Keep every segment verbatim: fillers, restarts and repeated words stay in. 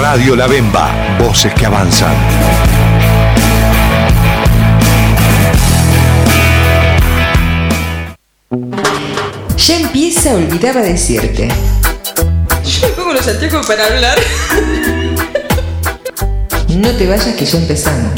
Radio La Bemba, voces que avanzan. Ya empieza Olvidaba Decirte. Yo me pongo los anteojos para hablar. No te vayas que ya empezamos.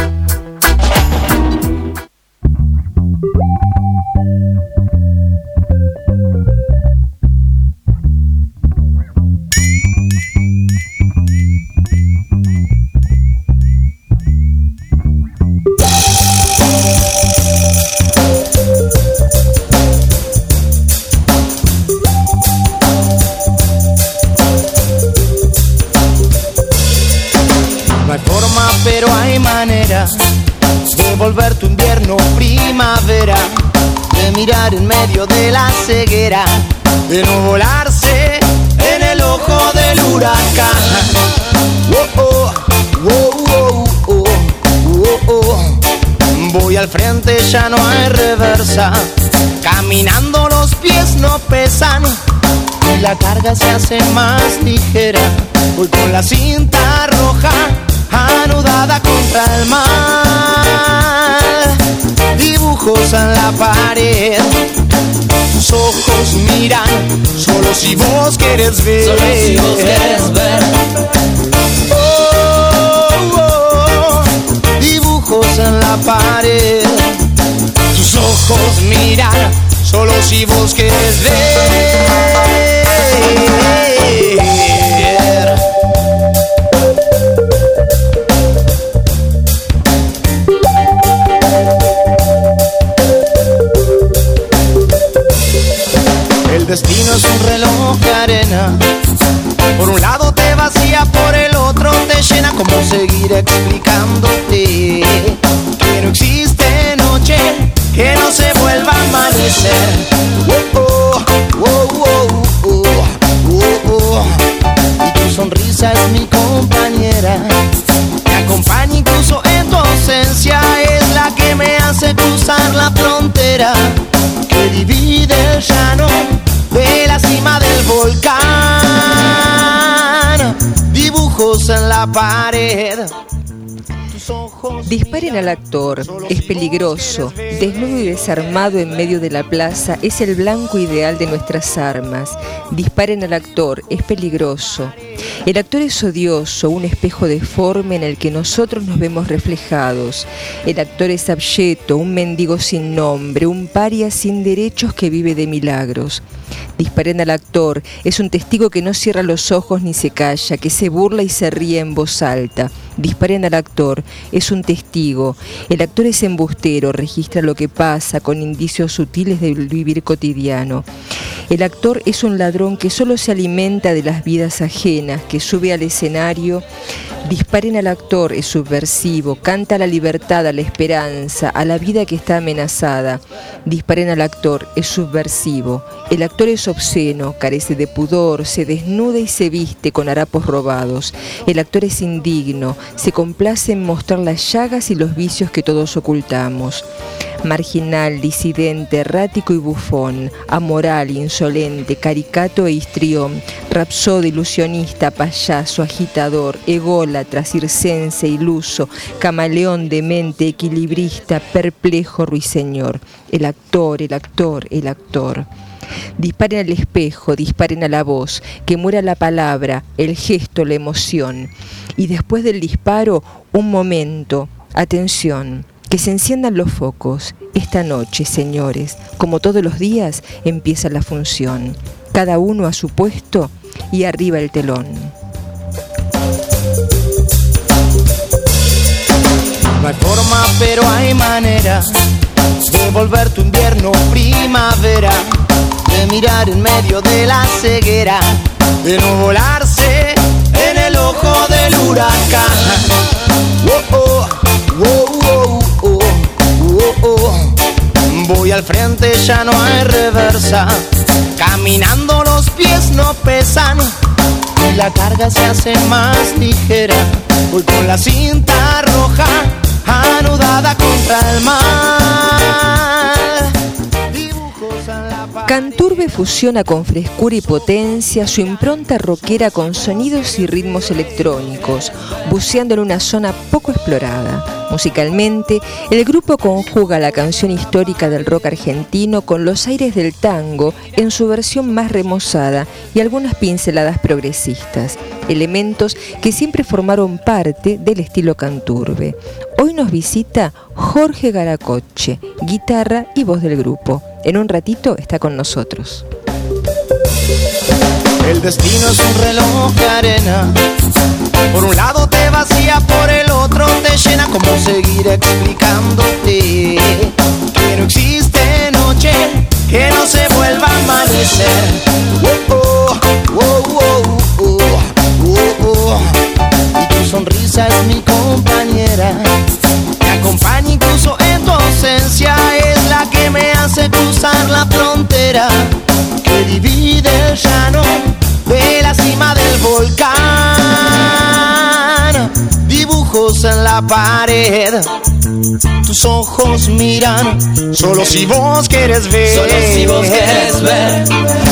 De volver tu invierno primavera, de mirar en medio de la ceguera, de no volarse en el ojo del huracán. Oh, oh, oh, oh, oh, oh, oh. Voy al frente, ya no hay reversa, caminando los pies no pesan y la carga se hace más ligera. Voy con la cinta roja anudada contra el mar, dibujos en la pared, tus ojos miran, solo si vos querés ver, solo si vos querés ver. Oh, oh, dibujos en la pared, tus ojos miran, solo si vos querés ver. El destino es un reloj de arena, por un lado te vacía, por el otro te llena. ¿Cómo seguir explicándote que no existe noche que no se vuelva a amanecer? Oh, oh, oh, oh, oh, oh, oh. Y tu sonrisa es mi compañera, me acompaña incluso en tu ausencia, es la que me hace cruzar la frontera que divide el llano de la cima del volcán. Dibujos en la pared. Disparen al actor, es peligroso. Desnudo y desarmado en medio de la plaza, es el blanco ideal de nuestras armas. Disparen al actor, es peligroso. El actor es odioso, un espejo deforme en el que nosotros nos vemos reflejados. El actor es abyecto, un mendigo sin nombre, un paria sin derechos que vive de milagros. Disparen al actor, es un testigo que no cierra los ojos ni se calla, que se burla y se ríe en voz alta. Disparen al actor, es un testigo. El actor es embustero, registra lo que pasa con indicios sutiles del vivir cotidiano. El actor es un ladrón que solo se alimenta de las vidas ajenas, que sube al escenario. Disparen al actor, es subversivo, canta a la libertad, a la esperanza, a la vida que está amenazada. Disparen al actor, es subversivo. El actor es obsceno, carece de pudor, se desnuda y se viste con harapos robados. El actor es indigno, se complace en mostrar las llagas y los vicios que todos ocultamos. Marginal, disidente, errático y bufón, amoral, insolente, caricato e histrión, rapsodo, ilusionista, payaso, agitador, ególatra, circense, iluso, camaleón, demente, equilibrista, perplejo, ruiseñor. El actor, el actor, el actor. Disparen al espejo, disparen a la voz, que muera la palabra, el gesto, la emoción. Y después del disparo, un momento, atención. Que se enciendan los focos. Esta noche, señores, como todos los días, empieza la función. Cada uno a su puesto y arriba el telón. No hay forma, pero hay manera de volver tu invierno primavera, de mirar en medio de la ceguera, de no volarse en el ojo del huracán. Oh, oh, oh, oh, oh, oh, oh. Voy al frente, ya no hay reversa, caminando los pies no pesan y la carga se hace más ligera. Voy con la cinta roja anudada contra el mar, dibujos en la Canturbe fusiona con frescura y potencia su impronta rockera con sonidos y ritmos electrónicos, buceando en una zona poco explorada. Musicalmente, el grupo conjuga la canción histórica del rock argentino con los aires del tango en su versión más remozada y algunas pinceladas progresistas, elementos que siempre formaron parte del estilo Canturbe. Hoy nos visita Jorge Garacoche, guitarra y voz del grupo. En un ratito está con nosotros. El destino es un reloj de arena. Por un lado te vacía, por el otro te llena. ¿Cómo seguir explicándote que no existe noche que no se vuelva a amanecer? Oh, oh, oh, oh, oh, oh, oh. Y tu sonrisa es mi compañera, me acompaña incluso en tu ausencia. Es la que me hace cruzar la frontera que divide el llano de la cima del volcán. Dibujos en la pared, tus ojos miran, solo si vos quieres ver. Solo si vos quieres ver.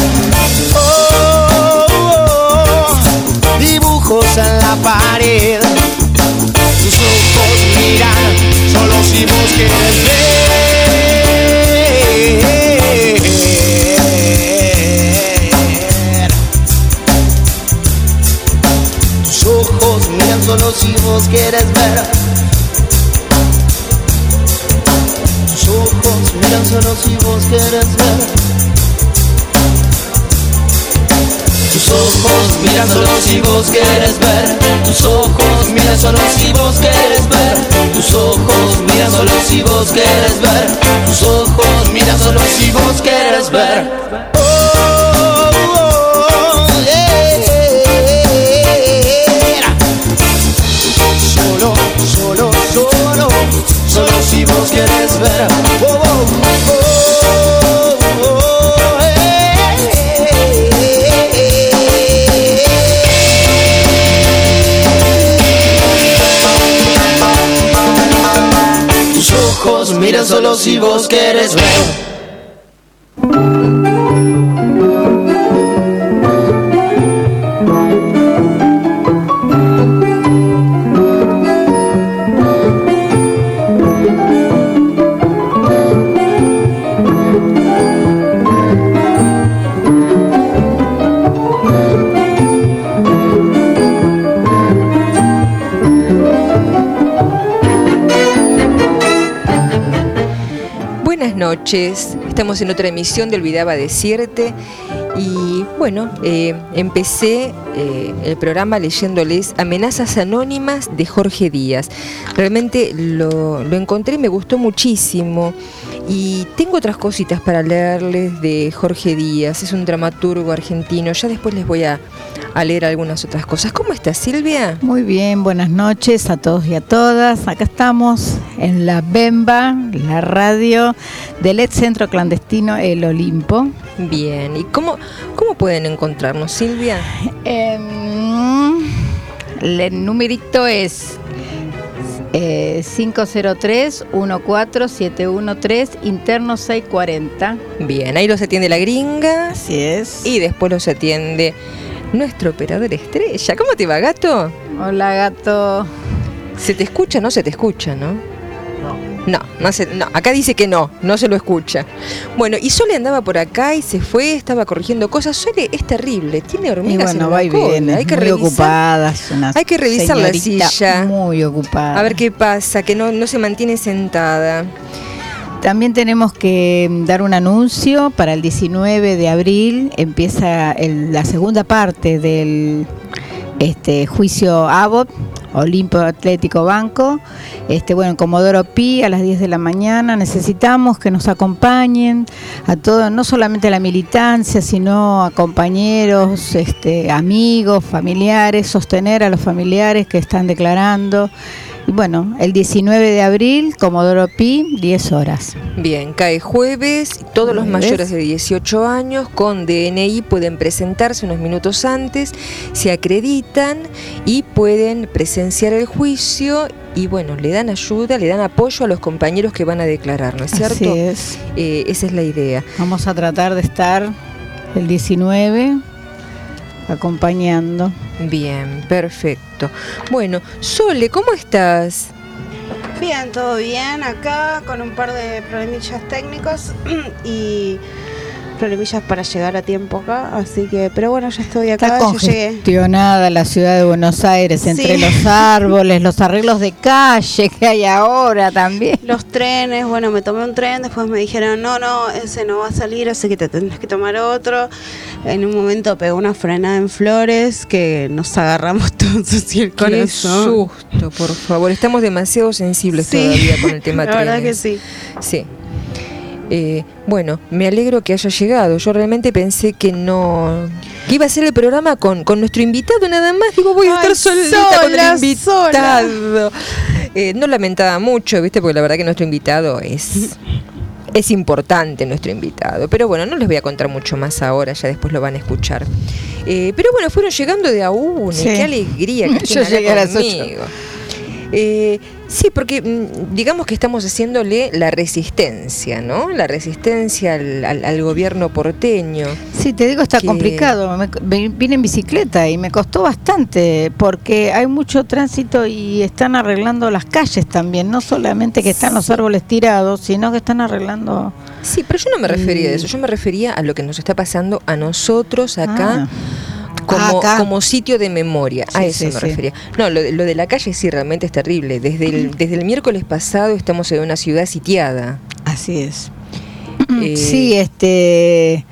Oh, oh, oh. Dibujos en la pared, tus ojos miran, solo si vos quieres ver. Tus ojos miran, solo si vos quieres ver. Tus ojos miran, solo si vos quieres ver. Tus ojos miran solo si vos quieres ver. Tus ojos miran solo si vos quieres ver. Tus ojos miran solo si vos quieres ver. Tus ojos miran solo si vos quieres ver. Oh, oh, yeah. Solo, solo, solo, solo si vos quieres ver. Oh, oh, oh, oh, yeah. Tus ojos miran solo si vos quieres ver. Noches, estamos en otra emisión de Olvidaba Decirte y bueno, eh, empecé eh, el programa leyéndoles Amenazas Anónimas de Jorge Díaz. Realmente lo, lo encontré, me gustó muchísimo y tengo otras cositas para leerles de Jorge Díaz. Es un dramaturgo argentino, ya después les voy a, a leer algunas otras cosas. ¿Cómo estás, Silvia? Muy bien, buenas noches a todos y a todas. Acá estamos en la Bemba, la radio del ex centro clandestino El Olimpo. Bien, ¿y cómo, cómo pueden encontrarnos, Silvia? Eh, el numerito es eh, cinco cero tres, uno cuatro siete uno tres, interno seiscientos cuarenta. Bien, ahí los atiende la gringa. Así es. Y después los atiende nuestro operador estrella. ¿Cómo te va, gato? Hola, gato. ¿Se te escucha? No se te escucha, ¿no? No, no, se, no, acá dice que no, no se lo escucha. Bueno, y Sole andaba por acá y se fue, estaba corrigiendo cosas. Sole es terrible, tiene hormigas y bueno, en va la y cola. viene, Hay que muy revisar, ocupadas, una hay que revisar la silla. Muy ocupada. A ver qué pasa, que no, no se mantiene sentada. También tenemos que dar un anuncio para el diecinueve de abril. Empieza el, la segunda parte del este, juicio Abbott, Olimpo Atlético Banco. Este, bueno, en Comodoro Pi a las diez de la mañana. Necesitamos que nos acompañen a todos, no solamente a la militancia, sino a compañeros, este, amigos, familiares, sostener a los familiares que están declarando. Y bueno, el diecinueve de abril, Comodoro Pi, diez horas. Bien, cae jueves. Todos los mayores de dieciocho años con D N I pueden presentarse unos minutos antes, se acreditan y pueden presenciar el juicio y bueno, le dan ayuda, le dan apoyo a los compañeros que van a declarar, ¿no es cierto? Así es. Eh, esa es la idea. Vamos a tratar de estar el diecinueve acompañando. Bien, perfecto. Bueno, Sole, ¿cómo estás? Bien, todo bien, acá con un par de problemillas técnicos y problemillas para llegar a tiempo acá, así que, pero bueno, ya estoy acá. Está yo llegué. congestionada la ciudad de Buenos Aires, entre Sí. los árboles, los arreglos de calle que hay ahora también. Los trenes, bueno, me tomé un tren, después me dijeron, no, no, ese no va a salir, así que te tendrás que tomar otro. En un momento pegó una frenada en Flores, que nos agarramos todos así el Qué corazón. susto, por favor. Estamos demasiado sensibles Sí. todavía con el tema La verdad trenes. que sí. Sí. Eh, bueno, me alegro que haya llegado. Yo realmente pensé que no... que iba a ser el programa con, con nuestro invitado nada más. Digo, voy a Ay, estar solita con sola, el invitado. Eh, no lamentaba mucho, ¿viste? Porque la verdad que nuestro invitado es... es importante nuestro invitado. Pero bueno, no les voy a contar mucho más ahora, ya después lo van a escuchar. Eh, pero bueno, fueron llegando de a uno. Sí. Qué alegría que Yo estén acá llegué a las ocho. conmigo. Eh, sí, porque mm, digamos que estamos haciéndole la resistencia, ¿no? La resistencia al, al, al gobierno porteño. Sí, te digo, está que- complicado. Me- me- vine en bicicleta y me costó bastante porque hay mucho tránsito y están arreglando las calles también. No solamente que están los árboles tirados, sino que están arreglando. Sí, pero yo no me refería a eso, yo me refería a lo que nos está pasando a nosotros acá. Ah. Como, Acá. como sitio de memoria, a Sí, eso sí, me sí. refería. No, lo, de- lo de la calle sí, realmente es terrible. Desde el, desde el miércoles pasado estamos en una ciudad sitiada. Así es. Eh, Sí, este,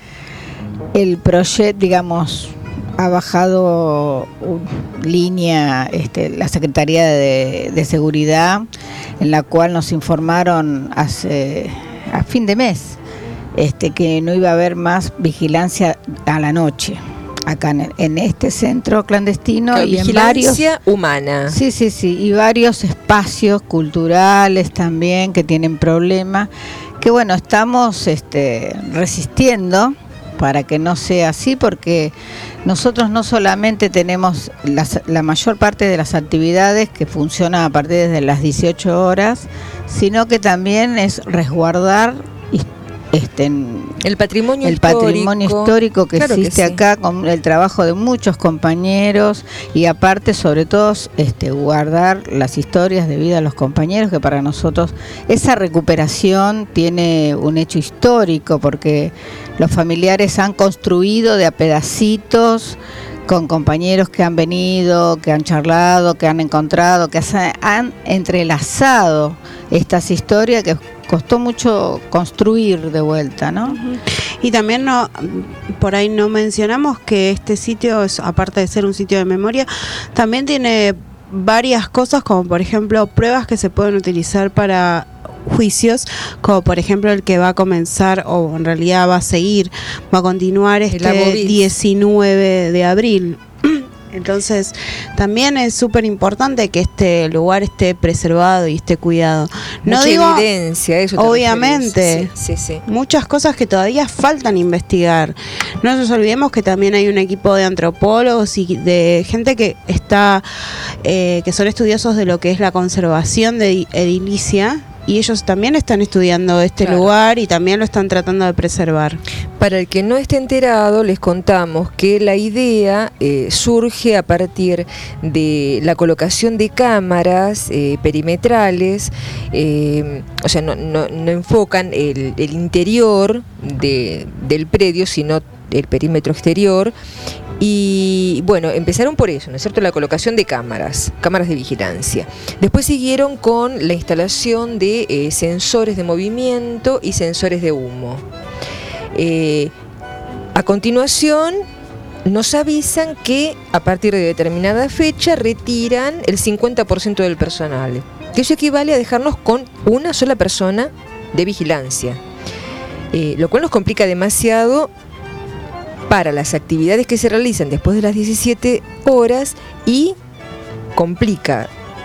el proyecto, digamos, ha bajado un- línea este, la Secretaría de, de Seguridad, en la cual nos informaron hace a fin de mes este, que no iba a haber más vigilancia a la noche acá en, en este centro clandestino claro, y en varios. vigilancia humana. Sí, sí, sí, y varios espacios culturales también que tienen problemas, que bueno, estamos este, resistiendo para que no sea así, porque nosotros no solamente tenemos las, la mayor parte de las actividades que funcionan a partir de las dieciocho horas, sino que también es resguardar his- este, en- El patrimonio el histórico. patrimonio histórico que Claro que existe sí. acá, con el trabajo de muchos compañeros y aparte sobre todo este, guardar las historias de vida de los compañeros, que para nosotros esa recuperación tiene un hecho histórico porque los familiares han construido de a pedacitos con compañeros que han venido, que han charlado, que han encontrado, que se han entrelazado estas historias que costó mucho construir de vuelta, ¿no? Y también no, por ahí no mencionamos que este sitio, es, aparte de ser un sitio de memoria, también tiene varias cosas, como por ejemplo pruebas que se pueden utilizar para juicios, como por ejemplo el que va a comenzar, o en realidad va a seguir, va a continuar El este Abovis. diecinueve de abril. Entonces también es súper importante que este lugar esté preservado y esté cuidado. No Mucha digo, evidencia, eso te obviamente. referís. Sí, sí, sí. muchas cosas que todavía faltan investigar. No nos olvidemos que también hay un equipo de antropólogos y de gente que está, eh, que son estudiosos de lo que es la conservación de edilicia, y ellos también están estudiando este Claro. lugar y también lo están tratando de preservar. Para el que no esté enterado, les contamos que la idea eh, surge a partir de la colocación de cámaras eh, perimetrales, eh, o sea, no, no, no enfocan el, el interior de, del predio, sino el perímetro exterior. Y bueno, empezaron por eso, ¿no es cierto? La colocación de cámaras, cámaras de vigilancia. Después siguieron con la instalación de eh, sensores de movimiento y sensores de humo. Eh, a continuación nos avisan que a partir de determinada fecha retiran el cincuenta por ciento del personal, que eso equivale a dejarnos con una sola persona de vigilancia, eh, lo cual nos complica demasiado para las actividades que se realizan después de las diecisiete horas y complica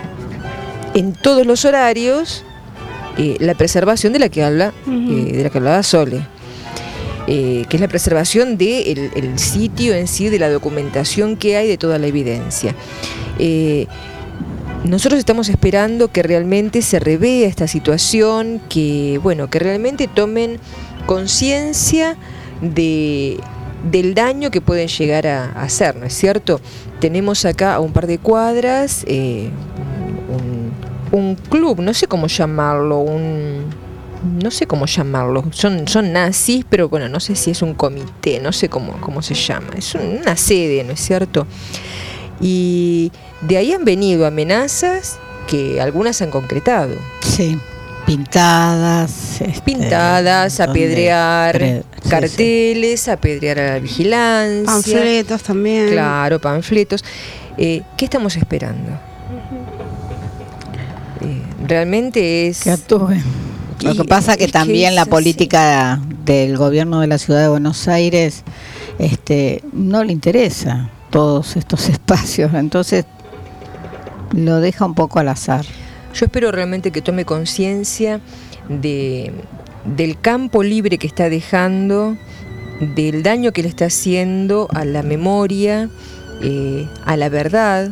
en todos los horarios eh, la preservación de la que habla eh, de la que hablaba Sole. Eh, que es la preservación del el sitio en sí, de la documentación que hay, de toda la evidencia. Eh, nosotros estamos esperando que realmente se revea esta situación, que bueno, que realmente tomen conciencia de, del daño que pueden llegar a, a hacer, ¿no es cierto? Tenemos acá a un par de cuadras eh, un, un club, no sé cómo llamarlo, un no sé cómo llamarlo, son, son nazis, pero bueno, no sé si es un comité, no sé cómo, cómo se llama, es una sede, ¿no es cierto? Y de ahí han venido amenazas que algunas han concretado. Sí, pintadas. Este, pintadas, apedrear pre, carteles, sí, sí. apedrear a la vigilancia. Panfletos también. Claro, panfletos. Eh, ¿Qué estamos esperando? Eh, realmente es... Que actúen. Lo que pasa es que también la política del gobierno de la ciudad de Buenos Aires este, no le interesa todos estos espacios, entonces lo deja un poco al azar. Yo espero realmente que tome conciencia de, del campo libre que está dejando, del daño que le está haciendo a la memoria, eh, a la verdad,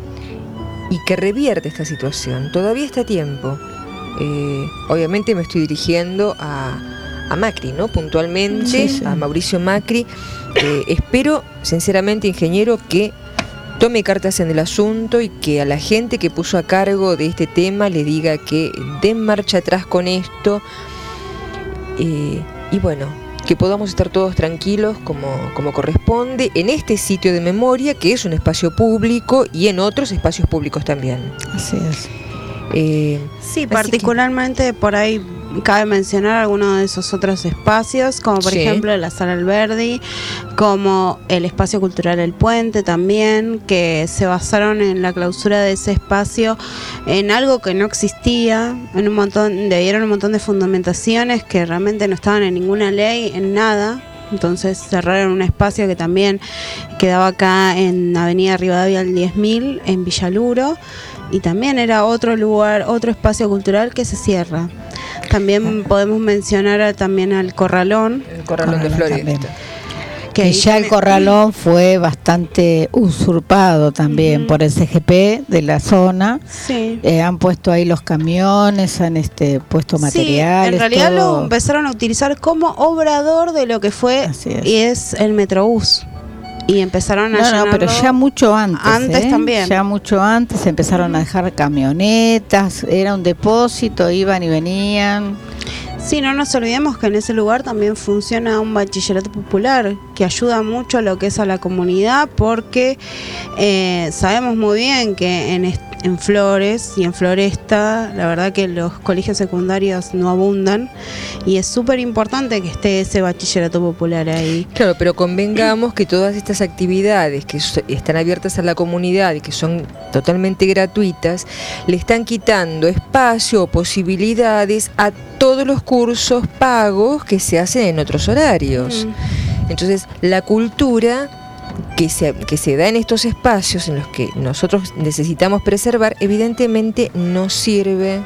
y que revierte esta situación. Todavía está a tiempo. Eh, obviamente me estoy dirigiendo a, a Macri, ¿no? Puntualmente, sí, sí. a Mauricio Macri. Eh, espero, sinceramente, ingeniero, que tome cartas en el asunto y que a la gente que puso a cargo de este tema le diga que den marcha atrás con esto. Eh, y bueno, que podamos estar todos tranquilos como, como corresponde en este sitio de memoria, que es un espacio público, y en otros espacios públicos también. Así es. Eh, sí, particularmente que... por ahí cabe mencionar algunos de esos otros espacios, como por sí. ejemplo la Sala Alberdi, como el Espacio Cultural El Puente también, que se basaron en la clausura de ese espacio en algo que no existía, en un montón, le dieron un montón de fundamentaciones que realmente no estaban en ninguna ley, en nada. Entonces cerraron un espacio que también quedaba acá en Avenida Rivadavia al diez mil, en Villaluro, y también era otro lugar, otro espacio cultural que se cierra. También podemos mencionar a, también al Corralón. El Corralón, Corralón de Floresta. Que, que ya el Corralón fue bastante usurpado también uh-huh. por el C G P de la zona. Sí. Eh, han puesto ahí los camiones, han este puesto materiales. Sí, en realidad todo. Lo empezaron a utilizar como obrador de lo que fue es. y es el Metrobús. Y empezaron a No, no, pero ya mucho antes. Antes ¿eh? también. Ya mucho antes empezaron a dejar camionetas, era un depósito, iban y venían. Sí, no nos olvidemos que en ese lugar también funciona un bachillerato popular que ayuda mucho a lo que es a la comunidad, porque eh, sabemos muy bien que en, en Flores y en Floresta la verdad que los colegios secundarios no abundan y es súper importante que esté ese bachillerato popular ahí. Claro, pero convengamos que todas estas actividades que están abiertas a la comunidad y que son totalmente gratuitas, le están quitando espacio o posibilidades a todos los cursos pagos que se hacen en otros horarios. Mm. Entonces, la cultura que se, que se da en estos espacios en los que nosotros necesitamos preservar, evidentemente no sirve.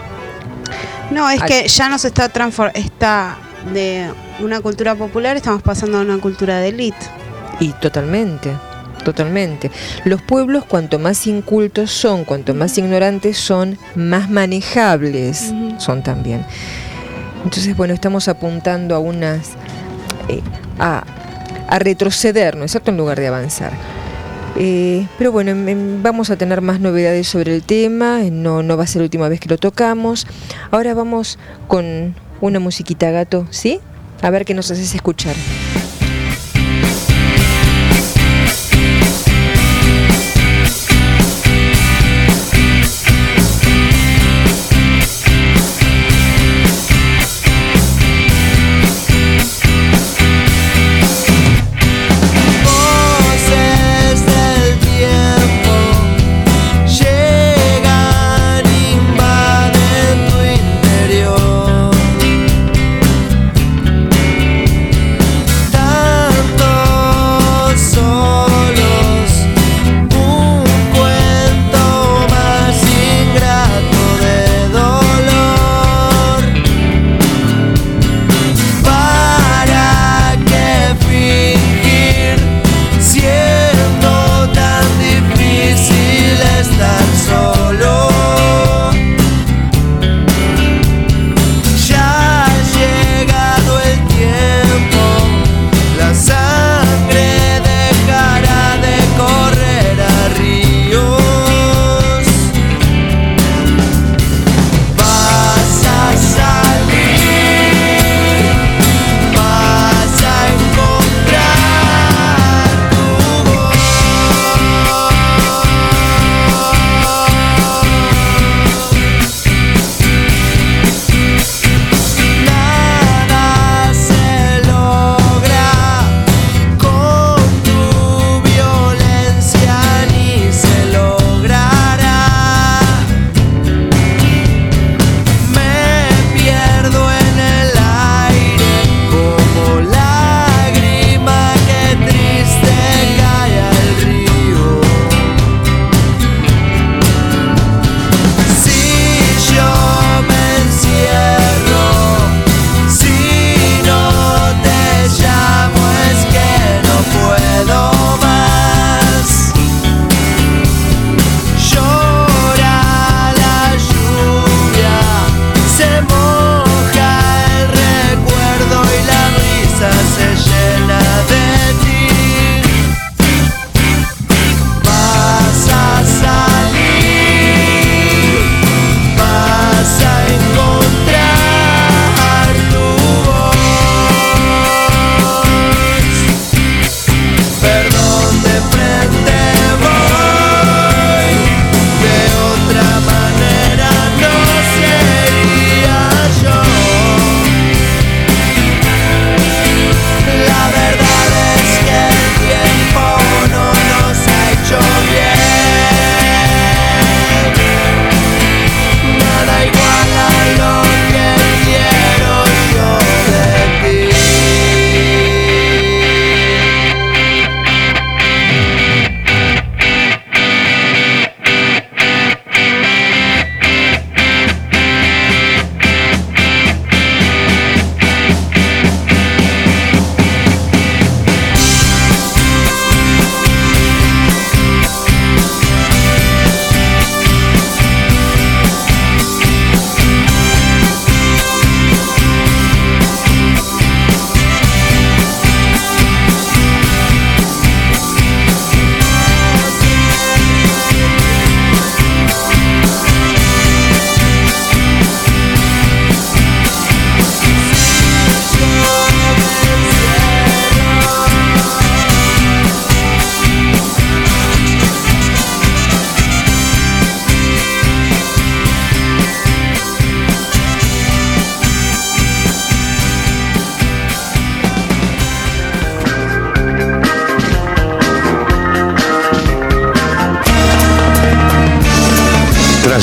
No, es a... que ya nos está transformando, está de una cultura popular, estamos pasando a una cultura de élite. Y totalmente. Totalmente. Los pueblos, cuanto más incultos son, cuanto más ignorantes son, más manejables uh-huh. son también. Entonces, bueno, estamos apuntando a unas eh, a, a retroceder, ¿no es cierto?, en lugar de avanzar. Eh, pero bueno, en, en, vamos a tener más novedades sobre el tema, no, no va a ser la última vez que lo tocamos. Ahora vamos con una musiquita, Gato, ¿sí? A ver qué nos haces escuchar. Invaden tu interior.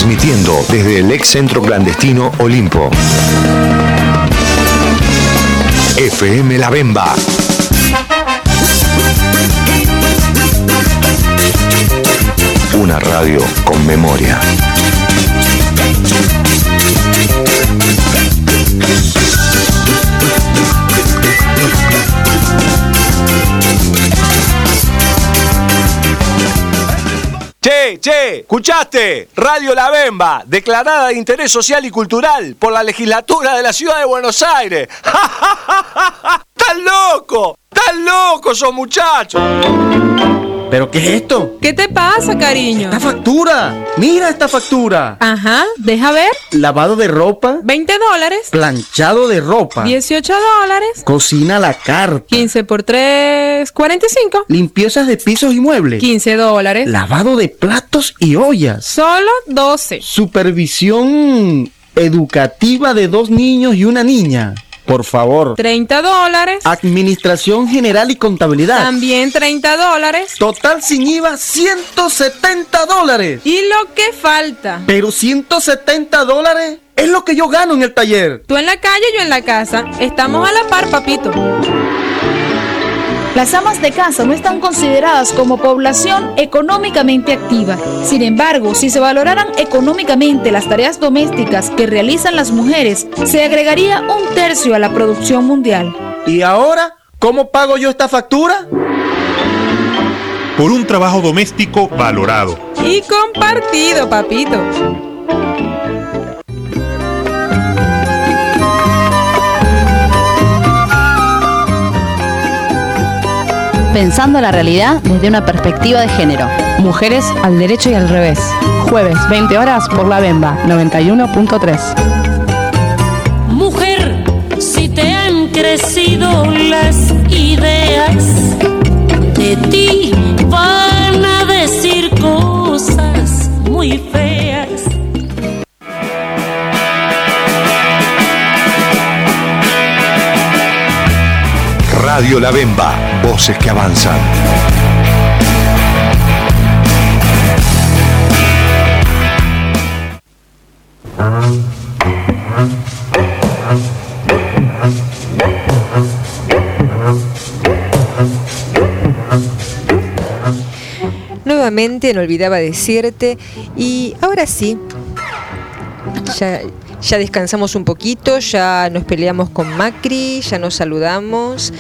Transmitiendo desde el ex centro clandestino Olimpo. F M La Bemba. Una radio con memoria. Che, che, ¿escuchaste? Radio La Bemba, declarada de interés social y cultural por la legislatura de la ciudad de Buenos Aires. ¡Ja, ja, ja, ja, ja! ¡Están locos! ¡Están locos esos muchachos! ¿Pero qué es esto? ¿Qué te pasa, cariño? ¡Esta factura! ¡Mira esta factura! Ajá, deja ver. Lavado de ropa. veinte dólares. Planchado de ropa. dieciocho dólares. Cocina a la carta. quince por tres, cuarenta y cinco. Limpiezas de pisos y muebles. quince dólares. Lavado de platos y ollas. Solo doce. Supervisión educativa de dos niños y una niña. Por favor. treinta dólares. Administración general y contabilidad. También treinta dólares. Total sin I V A, ciento setenta dólares. ¿Y lo que falta? Pero ciento setenta dólares es lo que yo gano en el taller. Tú en la calle, yo en la casa. Estamos a la par, papito. Las amas de casa no están consideradas como población económicamente activa. Sin embargo, si se valoraran económicamente las tareas domésticas que realizan las mujeres, se agregaría un tercio a la producción mundial. ¿Y ahora cómo pago yo esta factura? Por un trabajo doméstico valorado. Y compartido, papito. Pensando la realidad desde una perspectiva de género. Mujeres al derecho y al revés. Jueves, veinte horas por La Bemba, noventa y uno punto tres. Mujer, si te han crecido las ideas, de ti van a decir cosas muy feas. Radio La Bemba, voces que avanzan. Nuevamente no olvidaba decirte, y ahora sí, ya... Ya descansamos un poquito, ya nos peleamos con Macri, ya nos saludamos.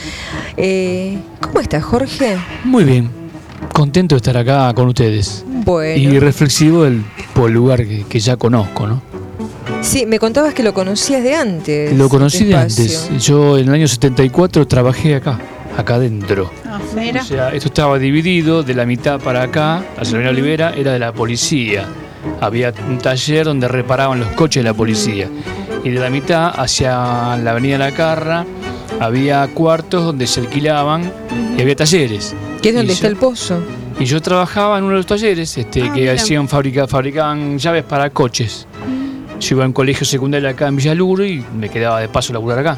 Eh, ¿Cómo estás, Jorge? Muy bien, contento de estar acá con ustedes. Bueno. Y reflexivo del, por el lugar que, que ya conozco, ¿no? Sí, me contabas que lo conocías de antes. Lo conocí de antes. Yo en el año setenta y cuatro trabajé acá, acá adentro. Ah, mira. O sea, esto estaba dividido, de la mitad para acá, la Salvador Olivera era de la policía. Había un taller donde reparaban los coches de la policía. Y de la mitad hacia la avenida La Carra había cuartos donde se alquilaban y había talleres. ¿Qué es donde y está yo, el pozo? Y yo trabajaba en uno de los talleres este, ah, que mira. hacían fabrica, fabricaban llaves para coches. Mm. Yo iba a un colegio secundario acá en Villaluro y me quedaba de paso a laburar acá.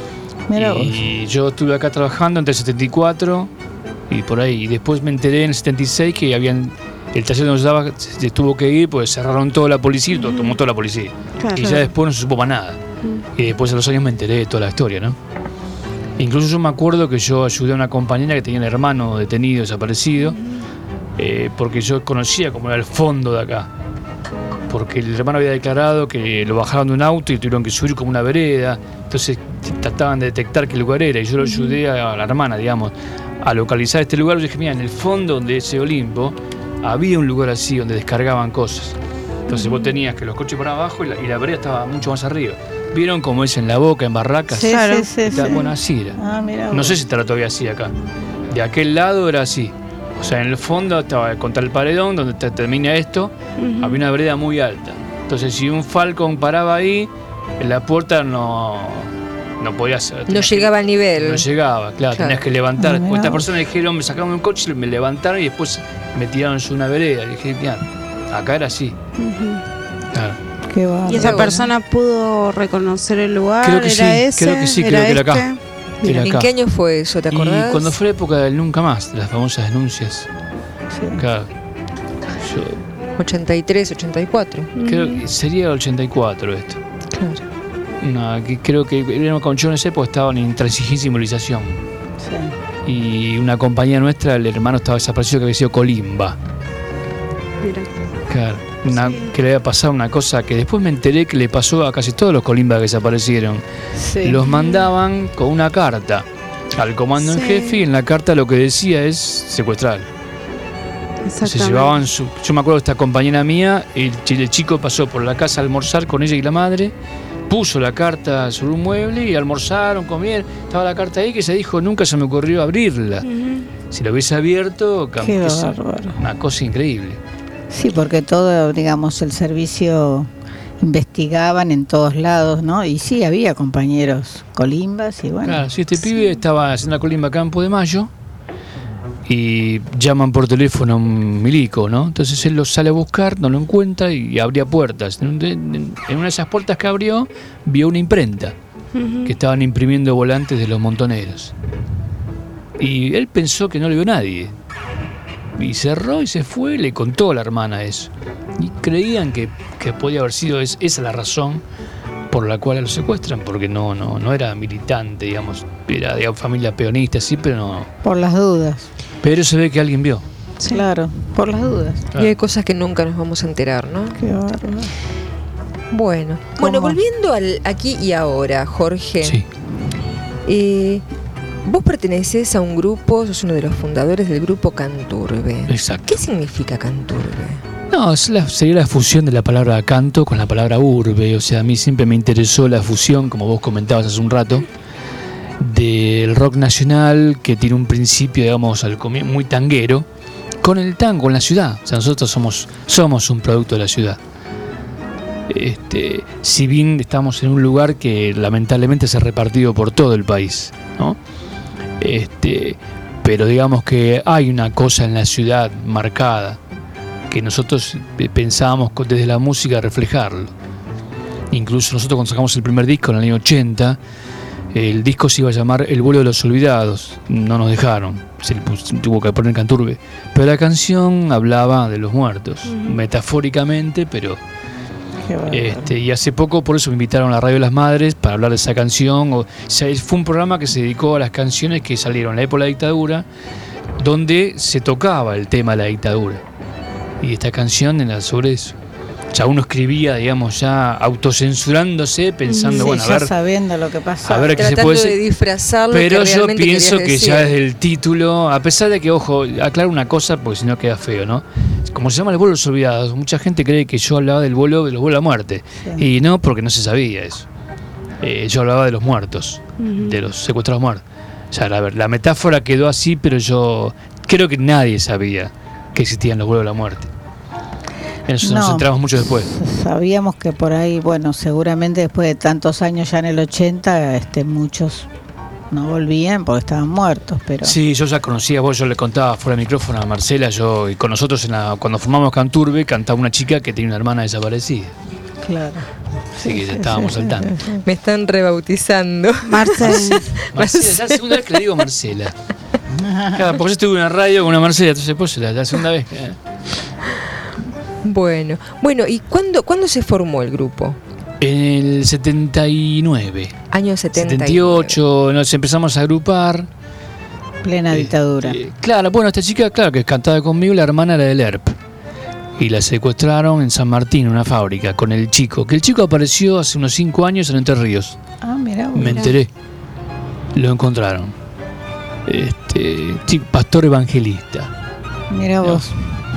Mira y vos. yo estuve acá trabajando entre el setenta y cuatro y por ahí. Y después me enteré en el setenta y seis que habían... El taller donde yo estaba se tuvo que ir, pues cerraron toda la policía y todo, tomó toda la policía. Claro. Y ya después no se supo más nada. Mm. Y después a los años me enteré de toda la historia, ¿no? Incluso yo me acuerdo que yo ayudé a una compañera que tenía un hermano detenido, desaparecido, mm. eh, porque yo conocía cómo era el fondo de acá. Porque el hermano había declarado que lo bajaron de un auto y tuvieron que subir como una vereda. Entonces trataban de detectar qué lugar era y yo lo ayudé a la hermana, digamos, a localizar este lugar. Yo dije, mira, en el fondo de ese Olimpo había un lugar así donde descargaban cosas. Entonces vos tenías que los coches por abajo y la, y la vereda estaba mucho más arriba. ¿Vieron cómo es en La Boca, en Barracas? Sí, Claro. sí, sí, Está, sí. bueno, así era. Ah, mira No vos. sé si estará todavía así acá. De aquel lado era así. O sea, en el fondo estaba contra el paredón, donde te- termina esto, Ujú. había una vereda muy alta. Entonces, si un Falcon paraba ahí, en la puerta no, no podía hacer. No tenías que- llegaba al nivel. No llegaba, claro, Claro. tenías que levantar. Ah, mirá Estas vos. personas dijeron, me sacaron un coche, me levantaron y después me tiraron en una vereda. Y dije, mira, acá era así. Claro. Qué bárbaro. ¿Y esa Bueno. persona pudo reconocer el lugar? Creo que sí, ¿Era ese? creo que sí, ¿Era creo que era acá. este? Era ¿En acá. qué año fue eso? ¿Te acordás? Y cuando fue la época del Nunca Más, de las famosas denuncias. Sí. Claro. Yo ochenta y tres, ochenta y cuatro. Creo que sería el ochenta y cuatro esto. Claro. No, que creo que con yo en esa época estaban en transición y simbolización. Sí. Y una compañía nuestra, el hermano estaba desaparecido, que había sido Colimba. Mira. Claro. Una, sí. Que le había pasado una cosa que después me enteré que le pasó a casi todos los Colimba que desaparecieron. Sí. Los mandaban con una carta al comando en Sí. jefe, y en la carta lo que decía es secuestrar. Se llevaban su, yo me acuerdo de esta compañera mía, el, el chico pasó por la casa a almorzar con ella y la madre, puso la carta sobre un mueble y almorzaron, comieron, estaba la carta ahí que se dijo, nunca se me ocurrió abrirla. Uh-huh. Si lo hubiese abierto, Qué es bárbaro. Una cosa increíble. Sí, porque todo, digamos, el servicio investigaban en todos lados, ¿no? Y sí, había compañeros colimbas y bueno. Claro, sí, este sí. pibe estaba haciendo la colimba Campo de Mayo y llaman por teléfono a un milico, ¿no? Entonces él lo sale a buscar, no lo encuentra y abría puertas. En una de esas puertas que abrió, vio una imprenta uh-huh. que estaban imprimiendo volantes de los montoneros. Y él pensó que no le vio nadie. Y cerró y se fue, le contó a la hermana eso. Y creían que, que podía haber sido es, esa la razón por la cual lo secuestran, porque no, no, no era militante, digamos, era de familia peonista, sí, pero no. Por las dudas. Pero se ve que alguien vio. Sí. Claro, por las dudas. Claro. Y hay cosas que nunca nos vamos a enterar, ¿no? Qué bárbaro. Bueno, bueno, volviendo al aquí y ahora, Jorge. Sí. Eh, vos perteneces a un grupo, sos uno de los fundadores del grupo Canturbe. Exacto. ¿Qué significa Canturbe? No, es la, sería la fusión de la palabra canto con la palabra urbe. O sea, a mí siempre me interesó la fusión, como vos comentabas hace un rato, del rock nacional, que tiene un principio, digamos, al comienzo muy tanguero, con el tango en la ciudad. O sea, nosotros somos, somos un producto de la ciudad. Este, si bien estamos en un lugar que lamentablemente se ha repartido por todo el país, ¿no? Este, pero digamos que hay una cosa en la ciudad marcada que nosotros pensábamos desde la música reflejarlo. Incluso nosotros cuando sacamos el primer disco en el año ochenta, el disco se iba a llamar El vuelo de los olvidados. No nos dejaron, se tuvo que poner Canturbe. Pero la canción hablaba de los muertos, uh-huh. metafóricamente, pero... Este, y hace poco por eso me invitaron a la Radio de las Madres para hablar de esa canción. O, o sea, fue un programa que se dedicó a las canciones que salieron en la época de la dictadura, donde se tocaba el tema de la dictadura. Y esta canción era sobre eso. Ya uno escribía, digamos, ya autocensurándose, pensando, sí, bueno, a ya ver, sabiendo lo que pasaba, a ver qué se puede de disfrazarlo. Pero que yo pienso que decir. ya desde el título, a pesar de que, ojo, aclaro una cosa, porque si no queda feo, ¿no? Como se llama El vuelo de los olvidados, mucha gente cree que yo hablaba del vuelo de los vuelos a la muerte. Sí. Y no, porque no se sabía eso. Eh, yo hablaba de los muertos, uh-huh. de los secuestrados muertos. O sea, la, la metáfora quedó así, pero yo creo que nadie sabía que existían los vuelos de la muerte. En eso no, nos entramos mucho después. Sabíamos que por ahí, bueno, seguramente después de tantos años, ya en el ochenta, este, muchos no volvían porque estaban muertos, pero... Sí, yo ya conocía, vos, yo le contaba fuera de micrófono a Marcela, yo y con nosotros en la, cuando formamos Canturbe, cantaba una chica que tenía una hermana desaparecida. Claro. Así sí, que ya estábamos al tanto. Me están rebautizando. Marcela. Marcela, es la segunda vez que le digo Marcela. Claro, porque yo estuve en una radio con una Marcela, entonces pues la, la segunda vez. ¿eh? Bueno, bueno, ¿y cuándo, cuándo se formó el grupo? En el setenta y nueve. Año setenta y nueve. setenta y ocho, nos empezamos a agrupar. Plena dictadura. Eh, claro, bueno, esta chica, claro, que cantaba conmigo, la hermana era del E R P. Y la secuestraron en San Martín, en una fábrica, con el chico. Que el chico apareció hace unos cinco años en Entre Ríos. Ah, mirá, Me mirá. enteré. Lo encontraron. Este, chico, pastor evangelista. Mirá ¿no? vos.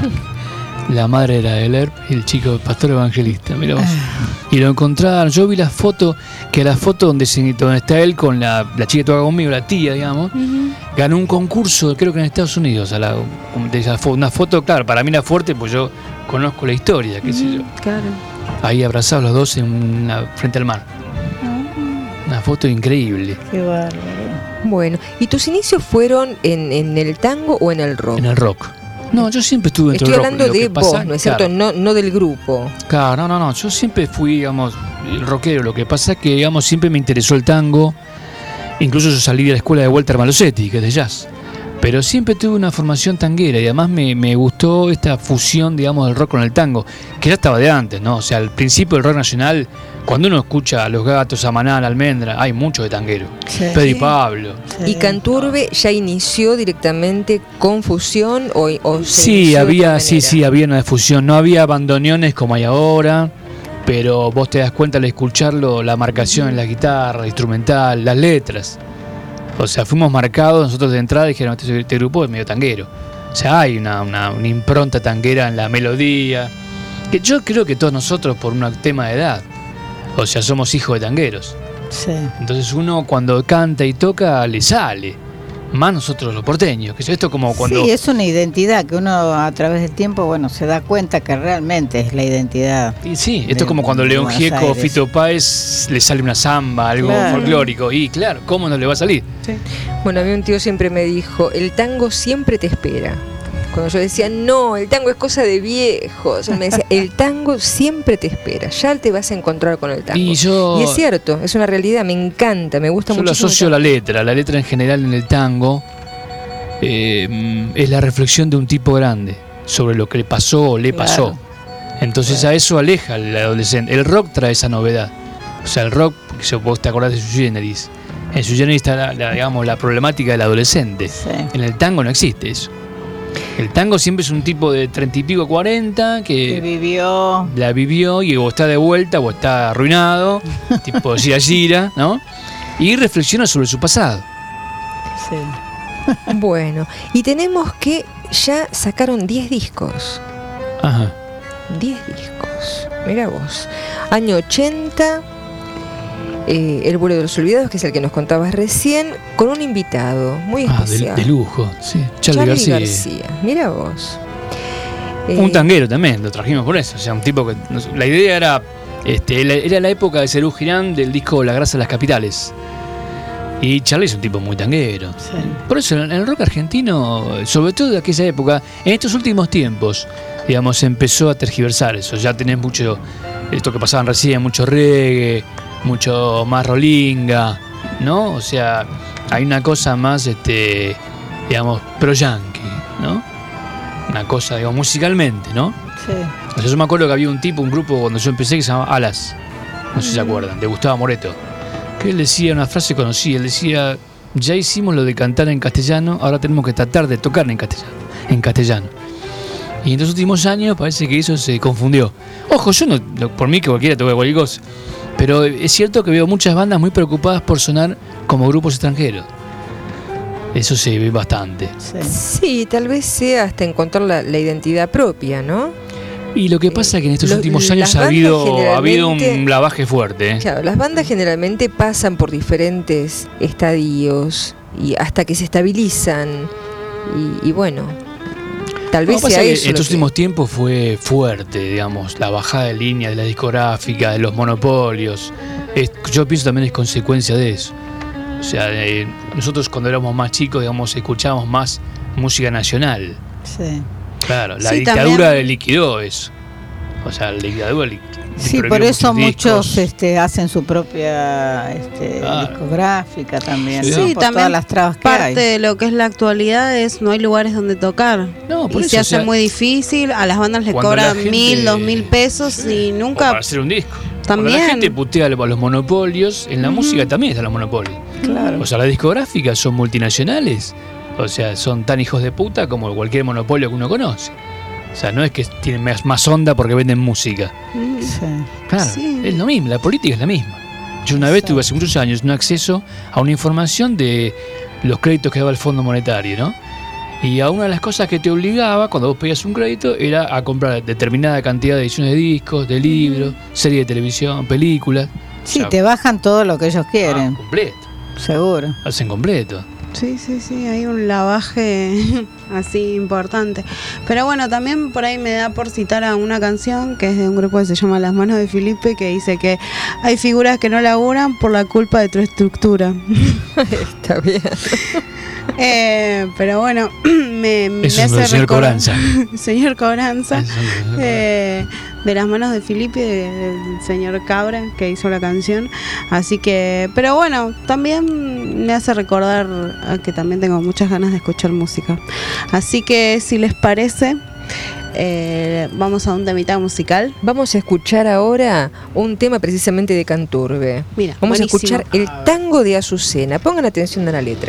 La madre era del E R P y el chico pastor evangelista, mirá vos. Y lo encontraron, yo vi la foto, que la foto donde, se, donde está él con la, la chica que toca conmigo, la tía, digamos, uh-huh. ganó un concurso, creo que en Estados Unidos, a la, de esa foto, una foto, claro, para mí era fuerte, pues yo conozco la historia, qué uh-huh. sé yo. Claro. Ahí abrazados los dos en una, frente al mar. Uh-huh. Una foto increíble. Qué bárbaro. Bueno, ¿y tus inicios fueron en, en el tango o en el rock? En el rock. No, yo siempre estuve dentro del rock. Estoy hablando de vos, pasa, ¿no es claro. cierto? No, no del grupo. Claro, no, no, no. Yo siempre fui, digamos, el rockero. Lo que pasa es que, digamos, siempre me interesó el tango. Incluso yo salí de la escuela de Walter Malosetti, que es de jazz. Pero siempre tuve una formación tanguera y además me, me gustó esta fusión, digamos, del rock con el tango, que ya estaba de antes, ¿no? O sea, al principio del rock nacional, cuando uno escucha a Los Gatos, a Maná, a Almendra, hay mucho de tanguero. Sí. Pedro y Pablo. ¿Y Canturbe ya inició directamente con fusión o, o se Sí, inició de había, otra sí, manera? sí, había una fusión. No había bandoneones como hay ahora, pero vos te das cuenta al escucharlo, la marcación en la guitarra, la instrumental, las letras. O sea, fuimos marcados nosotros de entrada y dijeron, este, este grupo es medio tanguero. O sea, hay una, una, una impronta tanguera en la melodía, que yo creo que todos nosotros por un tema de edad, o sea, somos hijos de tangueros. Sí. Entonces uno cuando canta y toca le sale. Más nosotros los porteños, que esto como cuando... Sí, es una identidad que uno a través del tiempo, bueno, se da cuenta que realmente es la identidad. Y sí, esto es como cuando León Gieco o Fito Páez le sale una samba, algo Claro. folclórico. Y claro, ¿cómo no le va a salir? Sí. Bueno, a mí un tío siempre me dijo, el tango siempre te espera. Cuando yo decía, no, el tango es cosa de viejos, él me decía, el tango siempre te espera, ya te vas a encontrar con el tango. Y yo- Y es cierto, es una realidad, me encanta, me gusta Yo lo muchísimo. asocio a la letra. La letra en general en el tango eh, es la reflexión de un tipo grande sobre lo que le pasó o le Claro. pasó. Entonces a eso aleja al adolescente. El rock trae esa novedad. O sea, el rock, si vos te acordás de Sui Generis, en Sui Generis está la, la, digamos, la problemática del adolescente. En el tango no existe eso. El tango siempre es un tipo de treinta y pico, cuarenta que Que vivió. la vivió y o está de vuelta o está arruinado, tipo Gira Gira, ¿no? Y reflexiona sobre su pasado. Sí. Bueno, y tenemos que ya sacaron diez discos. Ajá. diez discos. Mira vos. Año ochenta, eh, El vuelo de los olvidados, que es el que nos contabas recién, con un invitado muy Ah, de, especial. de lujo, sí. Charlie, Charly García. García. Mira vos. Eh, Un tanguero también, lo trajimos por eso. O sea, un tipo que. no sé, la idea era. Este, la- era la época de Serú Girán del disco La grasa de las capitales. Y Charlie es un tipo muy tanguero. Por eso en el rock argentino, sobre todo de aquella época, en estos últimos tiempos, digamos, se empezó a tergiversar eso. Ya tenés mucho, esto que pasaban recién, mucho reggae, mucho más rolinga, ¿no? O sea, hay una cosa más, este, digamos, pro yankee, ¿no? Una cosa, digamos, musicalmente, ¿no? Sí. O sea, yo me acuerdo que había un tipo, un grupo cuando yo empecé que se llamaba Alas, no sé si se acuerdan, de Gustavo Moreto, que él decía una frase conocida, él decía, ya hicimos lo de cantar en castellano, ahora tenemos que tratar de tocar en castellano, en castellano. Y en los últimos años parece que eso se confundió. Ojo, yo no, no- por mí que cualquiera toque cualquier cosa, pero es cierto que veo muchas bandas muy preocupadas por sonar como grupos extranjeros. Eso se ve bastante. Sí, tal vez sea hasta encontrar la, la identidad propia, ¿no? Y lo que pasa es que en estos lo- últimos las años ha bandas habido, ha habido un generalmente- lavaje fuerte. ¿eh? Claro, las bandas generalmente pasan por diferentes estadios y hasta que se estabilizan y, y bueno, tal Lo vez que pasa sea es que eso. en lo estos que- últimos tiempos fue fuerte, digamos, la bajada de línea de la discográfica, de los monopolios. Es- yo pienso también es consecuencia de eso. O sea, eh, nosotros cuando éramos más chicos, digamos, escuchábamos más música nacional. Sí. Claro, la Sí, dictadura también. liquidó eso. O sea, la dictadura li- Sí, prohibió por eso muchos muchos este, hacen su propia este, Claro. discográfica también, Sí, ¿no? Por también todas las trabas que parte hay. de lo que es la actualidad es no hay lugares donde tocar. No, por y eso, se o hace sea, muy difícil, a las bandas les cuando la cobran gente- mil, dos mil pesos y o nunca para hacer un disco. Cuando también. la gente putea a los monopolios, en la música también están los monopolios. Claro. O sea, las discográficas son multinacionales. O sea, son tan hijos de puta como cualquier monopolio que uno conoce. O sea, no es que tienen más, más onda porque venden música. Mm. Claro, es lo mismo, la política es la misma. Yo una vez tuve hace muchos años un acceso a una información de los créditos que daba el Fondo Monetario, ¿no? Y a una de las cosas que te obligaba cuando vos pedías un crédito era a comprar determinada cantidad de ediciones de discos, de libros, series de televisión, películas. Sí, O sea, te bajan todo lo que ellos quieren. completo. Seguro. Hacen completo. Sí, sí, sí, hay un lavaje así importante. Pero bueno, también por ahí me da por citar a una canción que es de un grupo que se llama Las Manos de Felipe, que dice que hay figuras que no laburan por la culpa de tu estructura. Está bien. Eh, pero bueno, me, me Eso es lo hace del señor recordar- Cobranza. Señor Cobranza. Eh, de las manos de Filippi, del señor Cabra, que hizo la canción. Así que, pero bueno, también me hace recordar a que también tengo muchas ganas de escuchar música. Así que, si les parece, eh, vamos a un temita musical. Vamos a escuchar ahora un tema precisamente de Canturbe. Mira, vamos buenísimo. a escuchar el tango de Azucena. Pongan atención a la letra.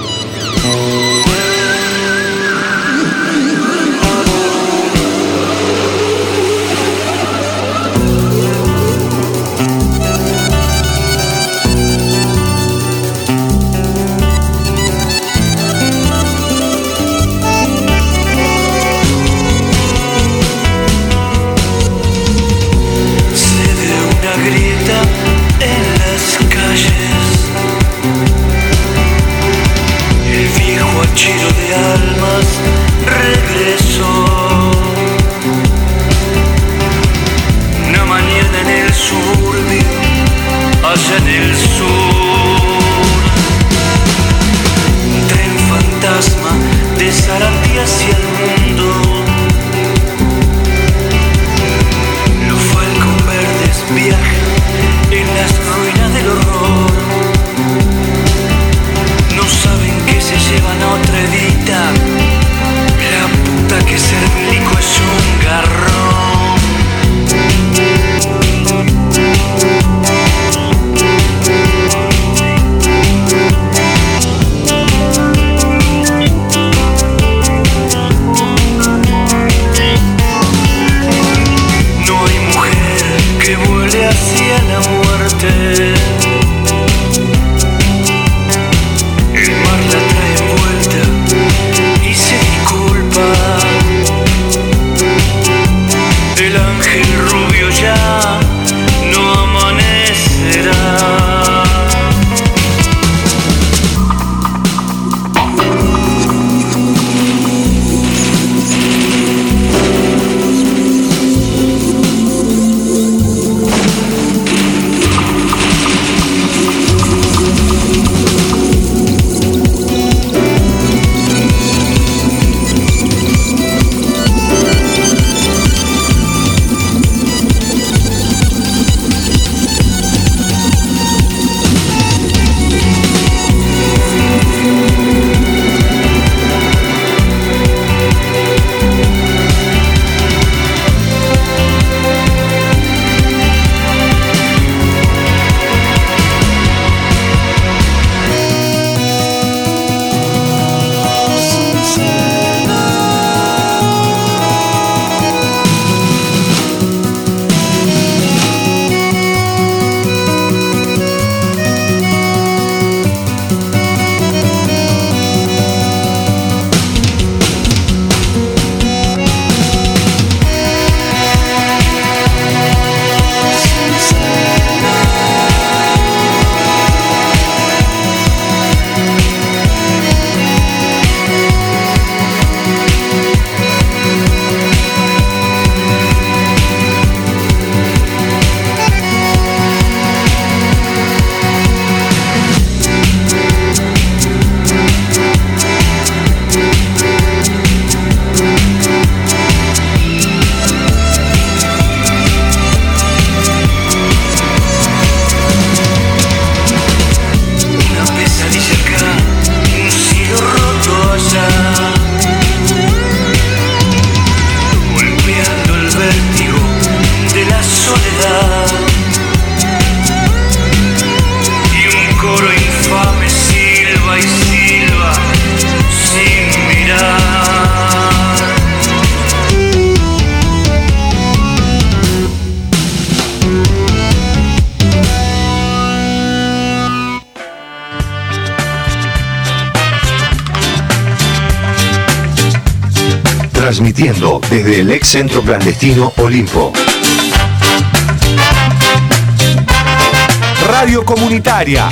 Transmitiendo desde el ex centro clandestino Olimpo. Radio comunitaria.